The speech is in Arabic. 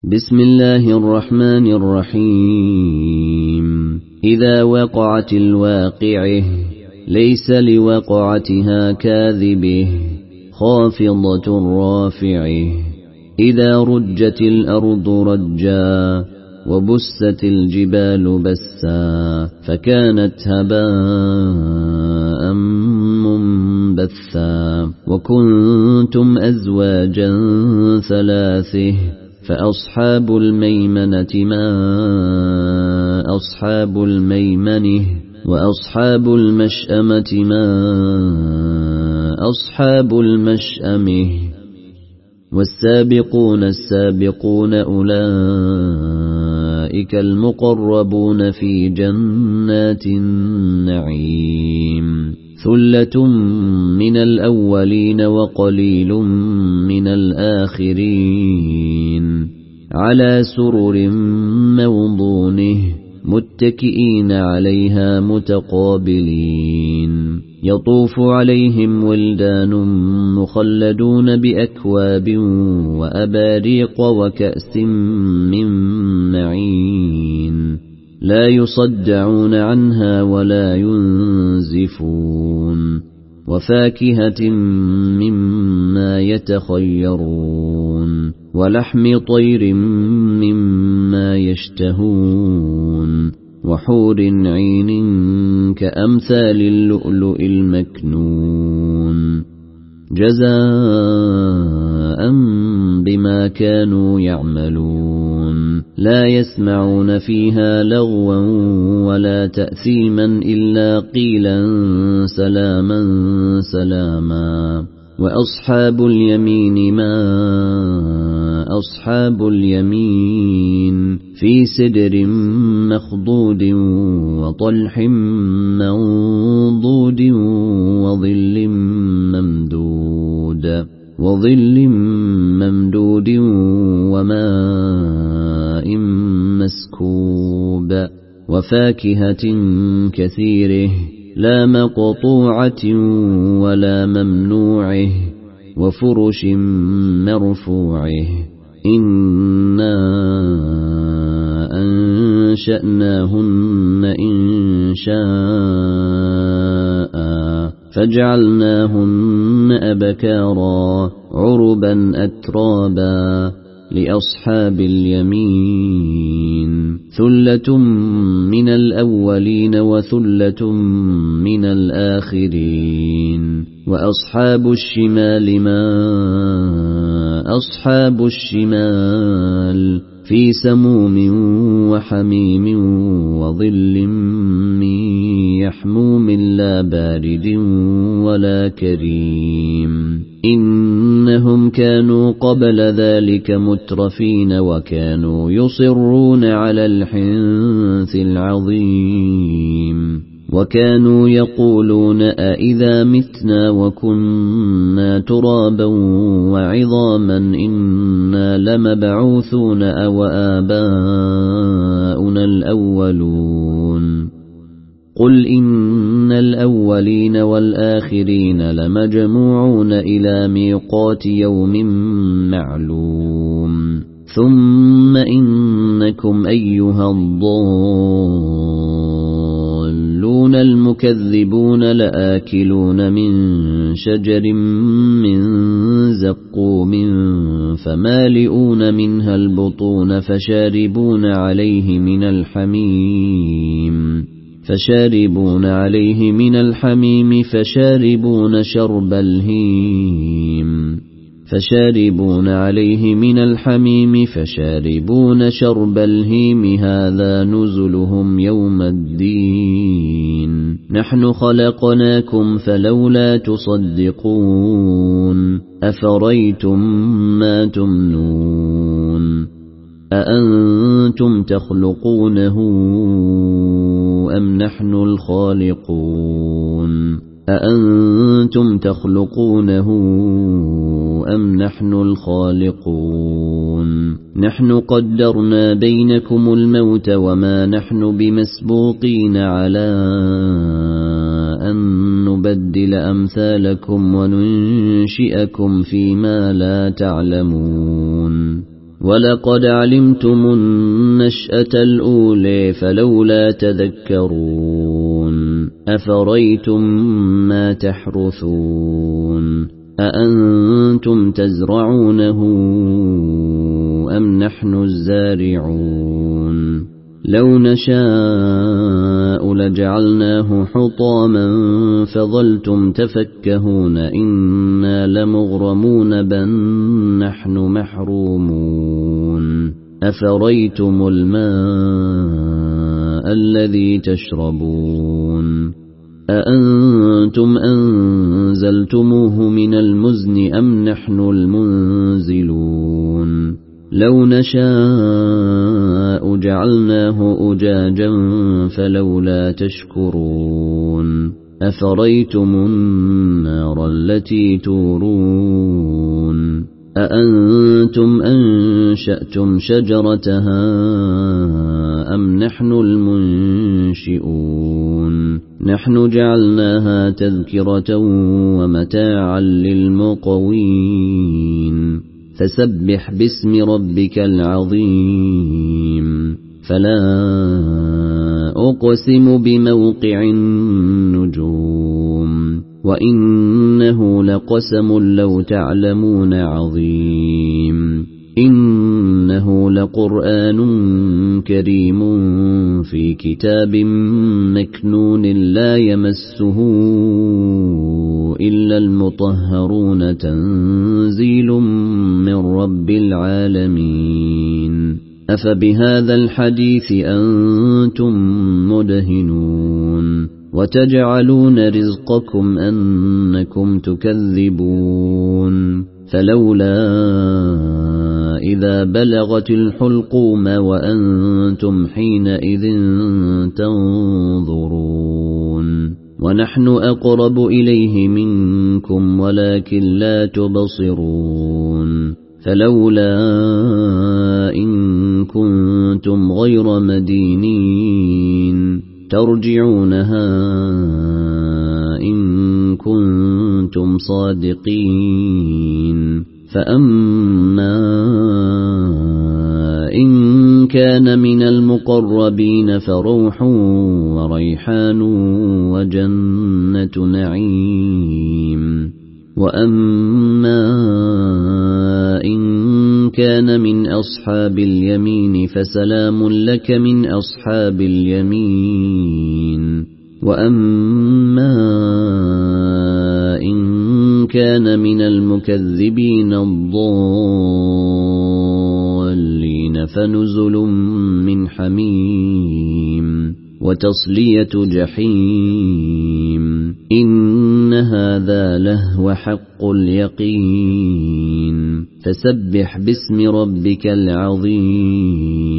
بسم الله الرحمن الرحيم إذا وقعت الواقعة ليس لوقعتها كاذبة خافضة رافعة إذا رجت الأرض رجا وبست الجبال بسا فكانت هباء منبثا وكنتم أزواجا ثلاثة فأصحاب الميمنة ما أصحاب الميمنة وأصحاب المشأمة ما أصحاب المشأمة والسابقون السابقون أولئك المقربون في جنات النعيم ثلة من الأولين وقليل من الآخرين على سرر موضونه متكئين عليها متقابلين يطوف عليهم ولدان مخلدون بأكواب وأباريق وكأس من معين لا يصدعون عنها ولا ينزفون وفاكهة مما يتخيرون ولحم طير مما يشتهون وحور عين كأمثال اللؤلؤ المكنون جزاء بما كانوا يعملون لا يسمعون فيها لغوا ولا تأثيما إلا قيلا سلاما سلاما وأصحاب اليمين ما أصحاب اليمين في سدر مخضود وطلح منضود وظل ممدود وماء مسكوب وفاكهة كثيره لا مقطوعة ولا ممنوعه وفرش مرفوعه إنا أنشأناهن إنشاء فجعلناهن أبكارا عربا أترابا لأصحاب اليمين ثلة من الأولين وثلة من الآخرين وأصحاب الشمال ما أصحاب الشمال في سموم وحميم وظل من يحموم لا بارد ولا كريم إنهم كانوا قبل ذلك مترفين وكانوا يصرون على الحنث العظيم وكانوا يقولون أئذا متنا وكنا ترابا وعظاما إنا لمبعوثون أو آباؤنا الأولون قل إن الأولين والآخرين لمجموعون إلى ميقات يوم معلوم ثم إنكم أيها الضالون المكذبون لآكلون من شجر من زقوم فمالئون منها البطون فشاربون عليه من الحميم فشاربون شرب الهيم هذا نزلهم يوم الدين نحن خلقناكم فلولا تصدقون أفريتم ما تمنون أأنتم تخلقونه أم نحن الخالقون نحن قدرنا بينكم الموت وما نحن بمسبوقين على أن نبدل أمثالكم وننشئكم فيما لا تعلمون ولقد علمتم النشأة الأولى فلولا تذكرون أفريتم ما تحرثون أأنتم تزرعونه أم نحن الزارعون لو نشاء لجعلناه حطاما فظلتم تفكهون إنا لمغرمون بل نحن محرومون أفريتم الماء الذي تشربون أأنتم أنزلتموه من المزن أم نحن المنزلون لو نشاء جعلناه أجاجا فلولا تشكرون أفريتم النار التي تورون أأنتم أنشأتم شجرتها أم نحن المنشئون نحن جعلناها تذكرة ومتاعا للمقوين فسبح باسم ربك العظيم فلا أقسم بموقع النجوم وإنه لقسم لو تعلمون عظيم إنه لقرآن كريم في كتاب مكنون لا يمسه إلا المطهرون تنزيل من رب العالمين أفبهذا الحديث أنتم مدهنون وتجعلون رزقكم أنكم تكذبون فلولا إذا بلغت الحلقوم وأنتم حينئذ تنظرون ونحن أقرب إليه منكم ولكن لا تبصرون فلولا إن كنتم غير مدينين ترجعونها إن كنتم صادقين فأما إن كان من المقربين فروح وريحان وجنة نعيم وأما إن كان من أصحاب اليمين فسلام لك من أصحاب اليمين وأما إن كان من المكذبين الضالين فنزل من حميم وتصلية جحيم إن هذا لهو حق اليقين فسبح باسم ربك العظيم